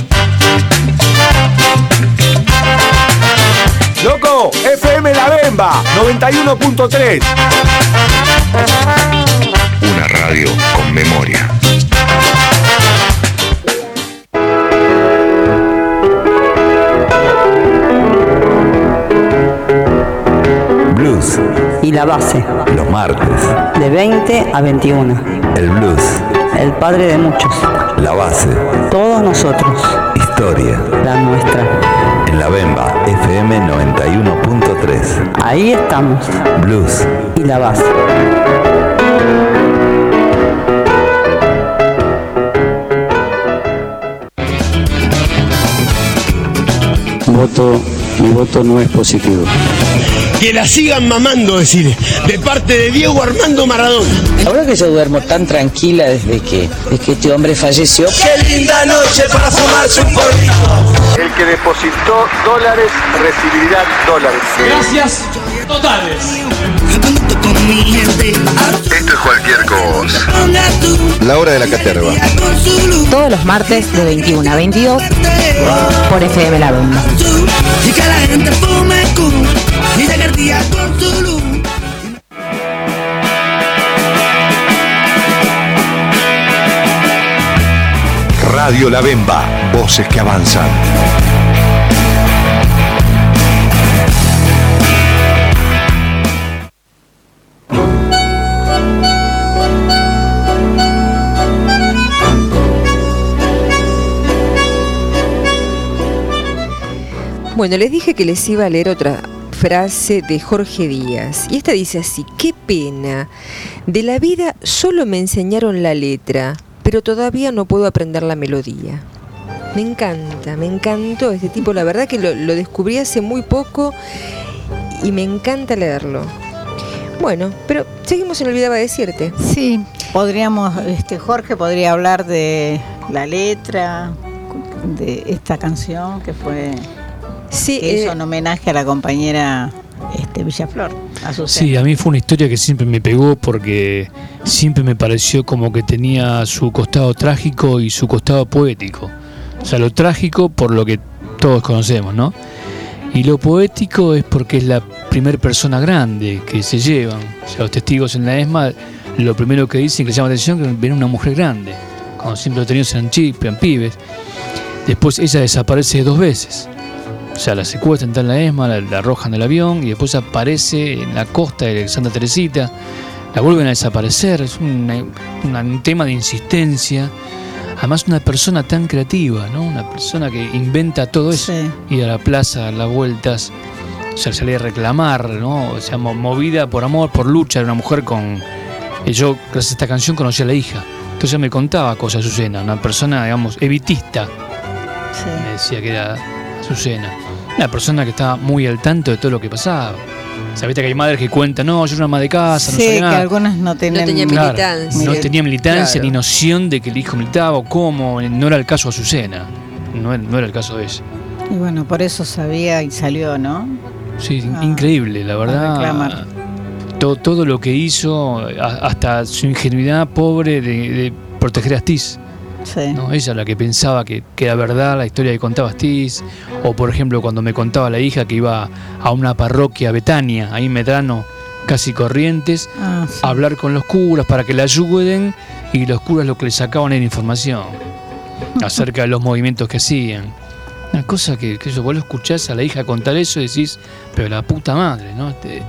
Loco, F M La Bemba, noventa y uno punto tres. Una radio con memoria. Blues. blues. Y la base. Los martes. De veinte a veintiuno. El blues. El padre de muchos. La base. Todos nosotros. Historia. La nuestra. En La Bemba, F M noventa y uno punto tres. Ahí estamos. Blues. Y la base. Voto, mi voto no es positivo. Que la sigan mamando, decir, de parte de Diego Armando Maradona. Ahora que yo duermo tan tranquila desde que, desde que este hombre falleció. ¡Qué linda noche para fumarse un porrito! El que depositó dólares recibirá dólares. Gracias totales. Esto es cualquier cosa. La hora de la caterva. Todos los martes de veintiuno a veintidós por F M La Bemba. Y que la gente fume con y de cartilla con su luz. Radio La Bemba. Voces que avanzan. Bueno, les dije que les iba a leer otra frase de Jorge Díaz. Y esta dice así: qué pena. De la vida solo me enseñaron la letra, pero todavía no puedo aprender la melodía. Me encanta, me encantó este tipo. La verdad que lo, lo descubrí hace muy poco y me encanta leerlo. Bueno, pero seguimos en Olvidaba Decirte. Sí, podríamos, este Jorge podría hablar de la letra de esta canción que fue... Sí, que hizo eh, en homenaje a la compañera este, Villaflor, a Azucena. Sí, a mí fue una historia que siempre me pegó porque siempre me pareció como que tenía su costado trágico y su costado poético. O sea, lo trágico por lo que todos conocemos, ¿no? Y lo poético es porque es la primer persona grande que se llevan. O sea, los testigos en la ESMA, lo primero que dicen, que les llama la atención, que ven una mujer grande. Cuando siempre lo tenían eran chicos, eran pibes. Después ella desaparece dos veces. O sea, la secuestran, está en la ESMA, la, la arrojan del avión y después aparece en la costa de Santa Teresita, la vuelven a desaparecer. Es una, una, un tema de insistencia. Además, una persona tan creativa, ¿no? Una persona que inventa todo eso. Sí. Ir a la plaza, a las vueltas, o sea, salir a reclamar, ¿no? O sea, movida por amor, por lucha. Era una mujer con... Yo, gracias a esta canción, conocí a la hija. Entonces ella me contaba cosas de Azucena. Una persona, digamos, evitista. Sí. Me decía que era Azucena. Una persona que estaba muy al tanto de todo lo que pasaba. Sabés que hay madres que cuentan, no, yo era una ama de casa, sí, no sabía nada. Sí, que algunas no tenían, no tenía claro, militancia. No tenía militancia claro. ni noción de que el hijo militaba o cómo. No era el caso de Azucena. No, no era el caso de ella. Y bueno, por eso sabía y salió, ¿no? Sí, ah, increíble, la verdad. Todo, todo lo que hizo, hasta su ingenuidad pobre de, de proteger a Astiz. Sí. ¿No? Ella la que pensaba que, que era verdad la historia que contaba Astiz, o por ejemplo cuando me contaba la hija que iba a una parroquia Betania, ahí en Medrano, casi Corrientes, ah, sí. a hablar con los curas para que la ayuden, y los curas lo que le sacaban era información acerca de los movimientos que hacían. Una cosa que, que yo, vos lo escuchás a la hija contar eso y decís, pero la puta madre, ¿no? Este,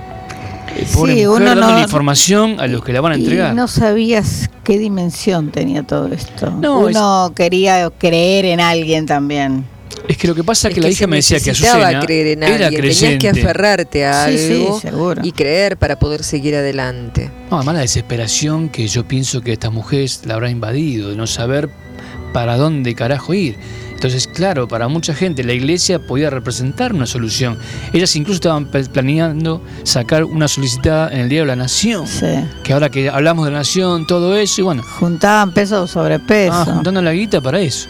pobre sí, mujer uno dando no, información a los que la van a entregar. Y no sabías qué dimensión tenía todo esto. No, uno es, quería creer en alguien también. Es que lo que pasa es que, que la hija me decía que Azucena creer en era alguien, creyente. Tenías que aferrarte a sí, algo sí, seguro. y creer para poder seguir adelante. No, además la desesperación que yo pienso que esta mujer la habrá invadido, de no saber para dónde carajo ir. Entonces, claro, para mucha gente la iglesia podía representar una solución. Ellas incluso estaban planeando sacar una solicitada en el Diario de la Nación. Sí. Que ahora que hablamos de la Nación, todo eso, y bueno. Juntaban peso sobre peso. Ah, juntando la guita para eso.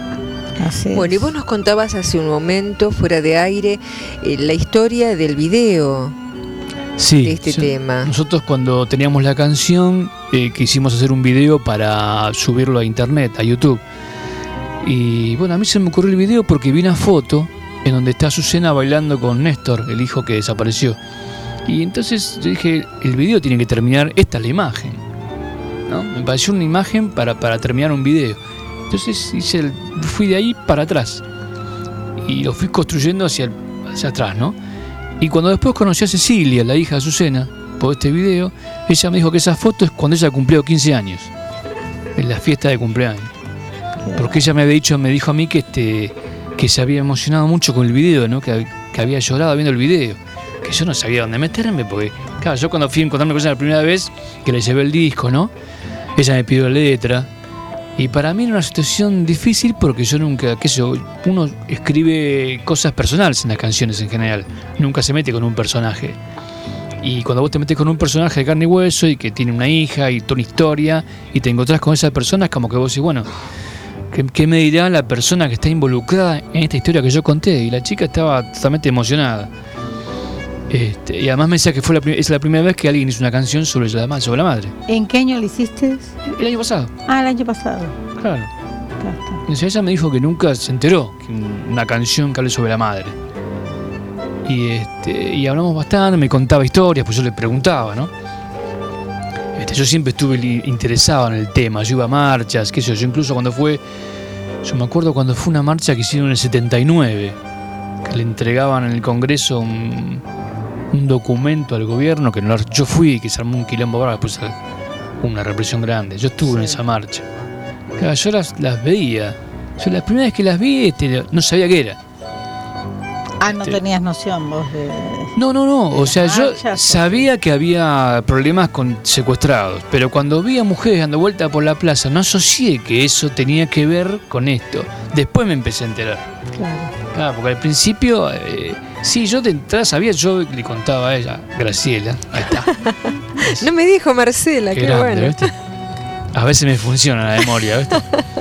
Así bueno, es. y vos nos contabas hace un momento, fuera de aire, eh, la historia del video sí, de este sí. tema. Nosotros cuando teníamos la canción, eh, quisimos hacer un video para subirlo a internet, a YouTube. Y bueno, a mí se me ocurrió el video porque vi una foto en donde está Azucena bailando con Néstor, el hijo que desapareció. Y entonces yo dije, el video tiene que terminar, esta es la imagen, ¿no? Me pareció una imagen para, para terminar un video. Entonces hice el, fui de ahí para atrás y lo fui construyendo hacia, el, hacia atrás, ¿no? Y cuando después conocí a Cecilia, la hija de Azucena, por este video, ella me dijo que esa foto es cuando ella cumplió quince años, en la fiesta de cumpleaños. Porque ella me había dicho, me dijo a mí que este que se había emocionado mucho con el video, ¿no? Que, que había llorado viendo el video. Que yo no sabía dónde meterme, porque, claro, yo cuando fui a encontrarme con ella la primera vez, que le llevé el disco, ¿no? Ella me pidió la letra. Y para mí era una situación difícil porque yo nunca, qué sé yo, uno escribe cosas personales en las canciones en general. Nunca se mete con un personaje. Y cuando vos te metes con un personaje de carne y hueso y que tiene una hija y toda una historia y te encontrás con esa persona, es como que vos decís, bueno, ¿qué, qué me dirá la persona que está involucrada en esta historia que yo conté? Y la chica estaba totalmente emocionada. Este, y además me decía que fue la, es la primera vez que alguien hizo una canción sobre la, sobre la madre. ¿En qué año lo hiciste? El año pasado. Ah, el año pasado. Claro. Entonces ella me dijo que nunca se enteró que una canción que hable sobre la madre. Y este y hablamos bastante, me contaba historias, pues yo le preguntaba, ¿no? Este, yo siempre estuve interesado en el tema, yo iba a marchas, qué sé yo, yo incluso cuando fue, yo me acuerdo cuando fue una marcha que hicieron en el setenta y nueve, que le entregaban en el Congreso un, un documento al gobierno, que no, yo fui, que se armó un quilombo bravo, después una represión grande, yo estuve sí. en esa marcha. Claro, yo las, las veía, yo la primera vez que las vi este, no sabía qué era. Ah, no tenías noción vos de... No, no, no, o sea, yo sabía que había problemas con secuestrados, pero cuando vi a mujeres dando vuelta por la plaza, no asocié que eso tenía que ver con esto. Después me empecé a enterar. Claro. Claro, porque al principio, eh, sí, yo de entrada sabía, yo le contaba a ella, Graciela, ahí está. No me dijo Marcela, qué, qué grande, bueno. ¿viste? A veces me funciona la memoria, ¿viste?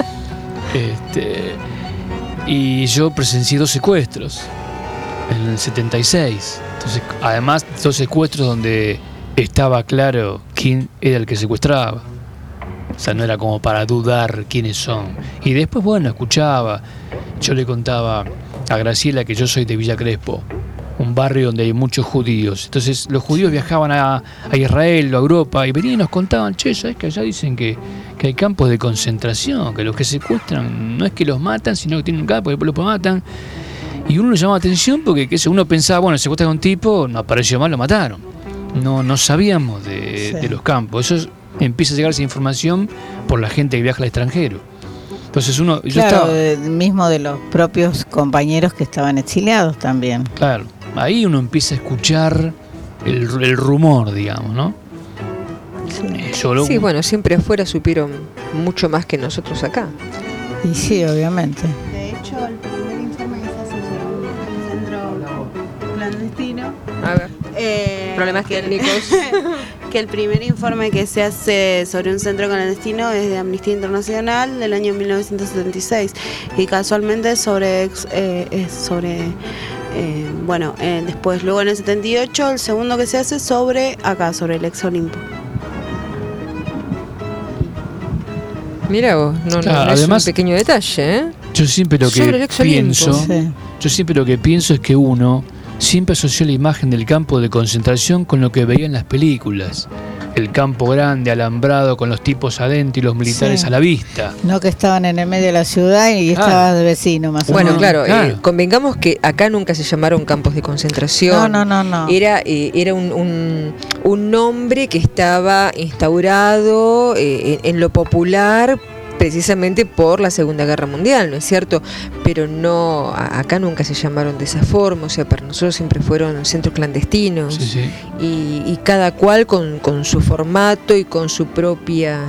este, y yo presencié dos secuestros. En el setenta y seis. Entonces, además, dos secuestros donde estaba claro quién era el que secuestraba. O sea, no era como para dudar quiénes son. Y después, bueno, escuchaba. Yo le contaba a Graciela que yo soy de Villa Crespo, un barrio donde hay muchos judíos. Entonces, los judíos viajaban a, a Israel o a Europa y venían y nos contaban, che, ¿sabes que allá dicen que, que hay campos de concentración? Que los que secuestran no es que los matan, sino que tienen un campo y después los matan. Y uno le llamaba atención porque que uno pensaba, bueno, secuestran a un tipo, no apareció mal, lo mataron. No, no sabíamos de, sí. de los campos. Eso empieza a llegar esa información por la gente que viaja al extranjero. Entonces uno... Yo claro, estaba, de, mismo de los propios compañeros que estaban exiliados también. Claro, ahí uno empieza a escuchar el, el rumor, digamos, ¿no? Sí, Solo sí un... bueno, siempre afuera supieron mucho más que nosotros acá. Y sí, obviamente. De hecho, el primer informe que se hace sobre un centro clandestino. A ver. Eh, Problemas que técnicos. El, que el primer informe que se hace sobre un centro clandestino es de Amnistía Internacional del año mil novecientos setenta y seis. Y casualmente sobre. Eh, es sobre eh, bueno, eh, después, luego en el setenta y ocho, el segundo que se hace sobre. Acá, sobre el ex Olimpo. Mira vos, no, claro, no es además, un pequeño detalle, ¿eh? Yo siempre lo que pienso, sí. yo siempre lo que pienso es que uno siempre asoció la imagen del campo de concentración con lo que veía en las películas. El campo grande, alambrado, con los tipos adentro y los militares sí. a la vista. No que estaban en el medio de la ciudad y ah. estaban de vecino más bueno, o menos. Bueno, claro, claro. Eh, convengamos que acá nunca se llamaron campos de concentración. No, no, no, no. Era, eh, era un, un, un nombre que estaba instaurado eh, en, en lo popular precisamente por la Segunda Guerra Mundial, ¿no es cierto? Pero no, acá nunca se llamaron de esa forma, o sea, para nosotros siempre fueron centros clandestinos sí, sí. Y, y cada cual con, con su formato y con su propia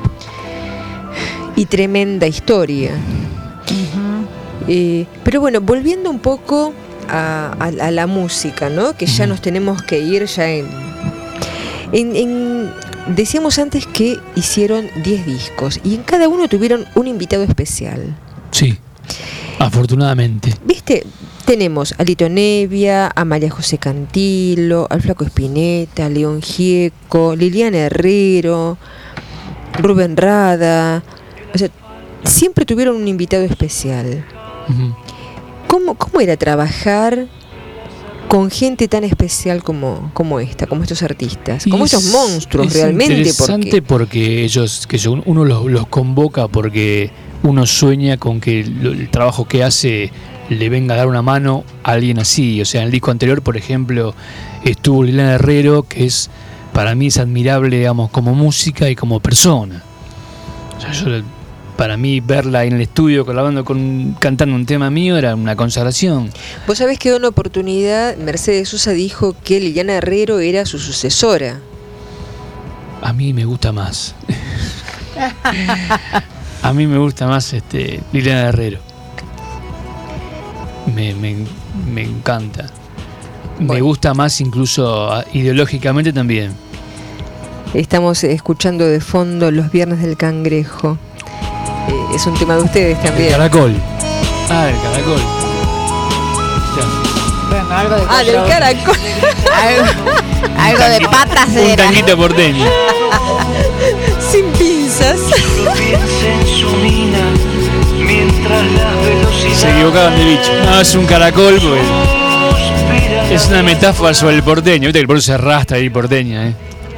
y tremenda historia. Uh-huh. Eh, pero bueno, volviendo un poco a, a, a la música, ¿no? Que ya uh-huh. nos tenemos que ir ya en... en, en decíamos antes que hicieron diez discos y en cada uno tuvieron un invitado especial. Sí, afortunadamente. ¿Viste? Tenemos a Lito Nevia, a María José Cantilo, al Flaco Spinetta, a León Gieco, Liliana Herrero, Rubén Rada. O sea, siempre tuvieron un invitado especial. Uh-huh. ¿Cómo, cómo era trabajar con gente tan especial como, como esta, como estos artistas, como es, estos monstruos es realmente? Interesante porque, porque ellos, que yo, uno los, los convoca porque uno sueña con que lo, el trabajo que hace le venga a dar una mano a alguien así. O sea, en el disco anterior, por ejemplo, estuvo Liliana Herrero, que es, para mí es admirable, digamos, como música y como persona. O sea, yo, para mí verla en el estudio colaborando con, cantando un tema mío era una consagración. Vos sabés que en una oportunidad Mercedes Sosa dijo que Liliana Herrero era su sucesora. A mí me gusta más. A mí me gusta más este, Liliana Herrero. Me, me, me encanta. Bueno. Me gusta más incluso ideológicamente también. Estamos escuchando de fondo Los Viernes del Cangrejo. Eh, es un tema de ustedes también. El caracol. Ah, el caracol. Bueno, algo de ah, del caracol. algo, algo de patas un era. tanguito porteño. Sin pinzas. Se equivocaban de bicho. No, es un caracol porque es una metáfora sobre el porteño. Viste que el porteño se arrastra ahí porteña, ¿eh?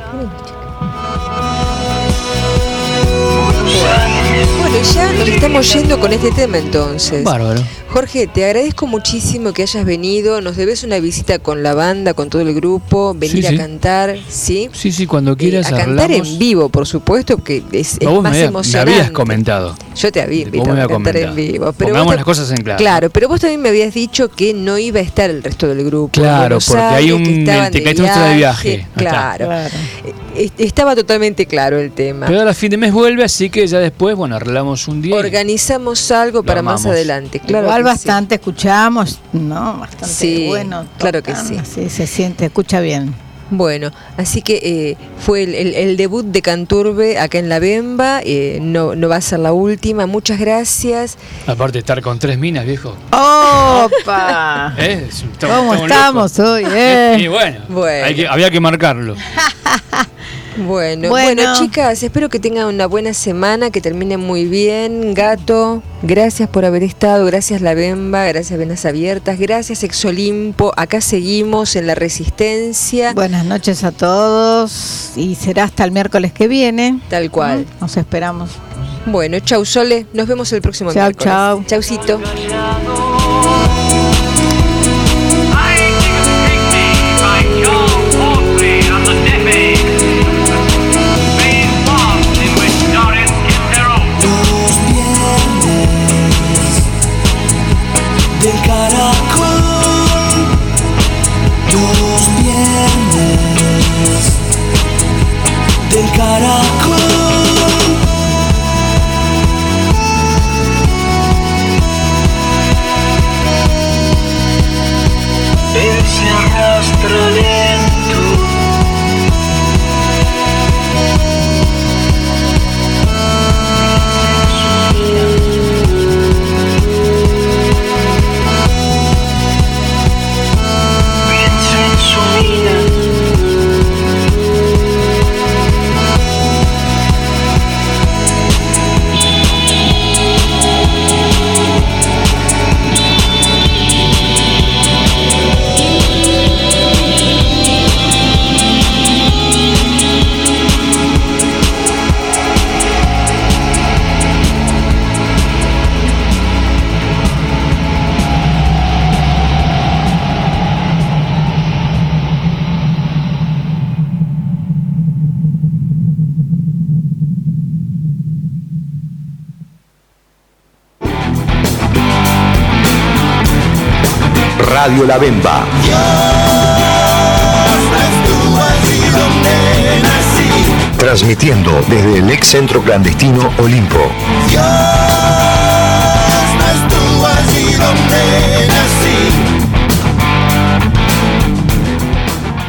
Bueno, ya nos estamos yendo con este tema entonces. Bárbaro. Jorge, te agradezco muchísimo que hayas venido. Nos debes una visita con la banda, con todo el grupo, venir sí, sí. a cantar, ¿sí? Sí, sí, cuando quieras. Eh, a cantar en vivo, por supuesto, que es, es no, más me, emocionante. Me habías comentado. Yo te había invitado a cantar en vivo. Pero Pongamos vos las cosas en claro. Claro, pero vos también me habías dicho que no iba a estar el resto del grupo. Claro, porque Aires, hay un que estaban de viaje, de viaje. Claro. claro. Estaba totalmente claro el tema. Pero ahora a fin de mes vuelve, así que ya después, bueno, arreglamos un día. Organizamos algo para armamos. más adelante. Claro. Igual que bastante sí. escuchamos, ¿no? Bastante sí, bueno. Claro que sí. Sí, se siente, escucha bien. Bueno, así que eh, fue el, el, el debut de Canturbe acá en La Bemba, eh, no, no va a ser la última, muchas gracias. Aparte de estar con tres minas, viejo. ¡Opa! ¿Eh? Estamos, ¿Cómo estamos, estamos hoy? Eh? Y bueno, bueno. Hay que, había que marcarlo. Bueno, bueno, bueno, chicas, espero que tengan una buena semana, que terminen muy bien. Gato, gracias por haber estado, gracias La Bemba, gracias Venas Abiertas, gracias Exolimpo, acá seguimos en la resistencia. Buenas noches a todos y será hasta el miércoles que viene. Tal cual. ¿No? Nos esperamos. Bueno, chau Sole, nos vemos el próximo chau, miércoles. Chau, chau. Chaucito. Del caracol, los viernes del caracol. Él se arrastra lento. Radio La Bemba. Transmitiendo desde el ex centro clandestino Olimpo. Dios no estuvo allí donde nací.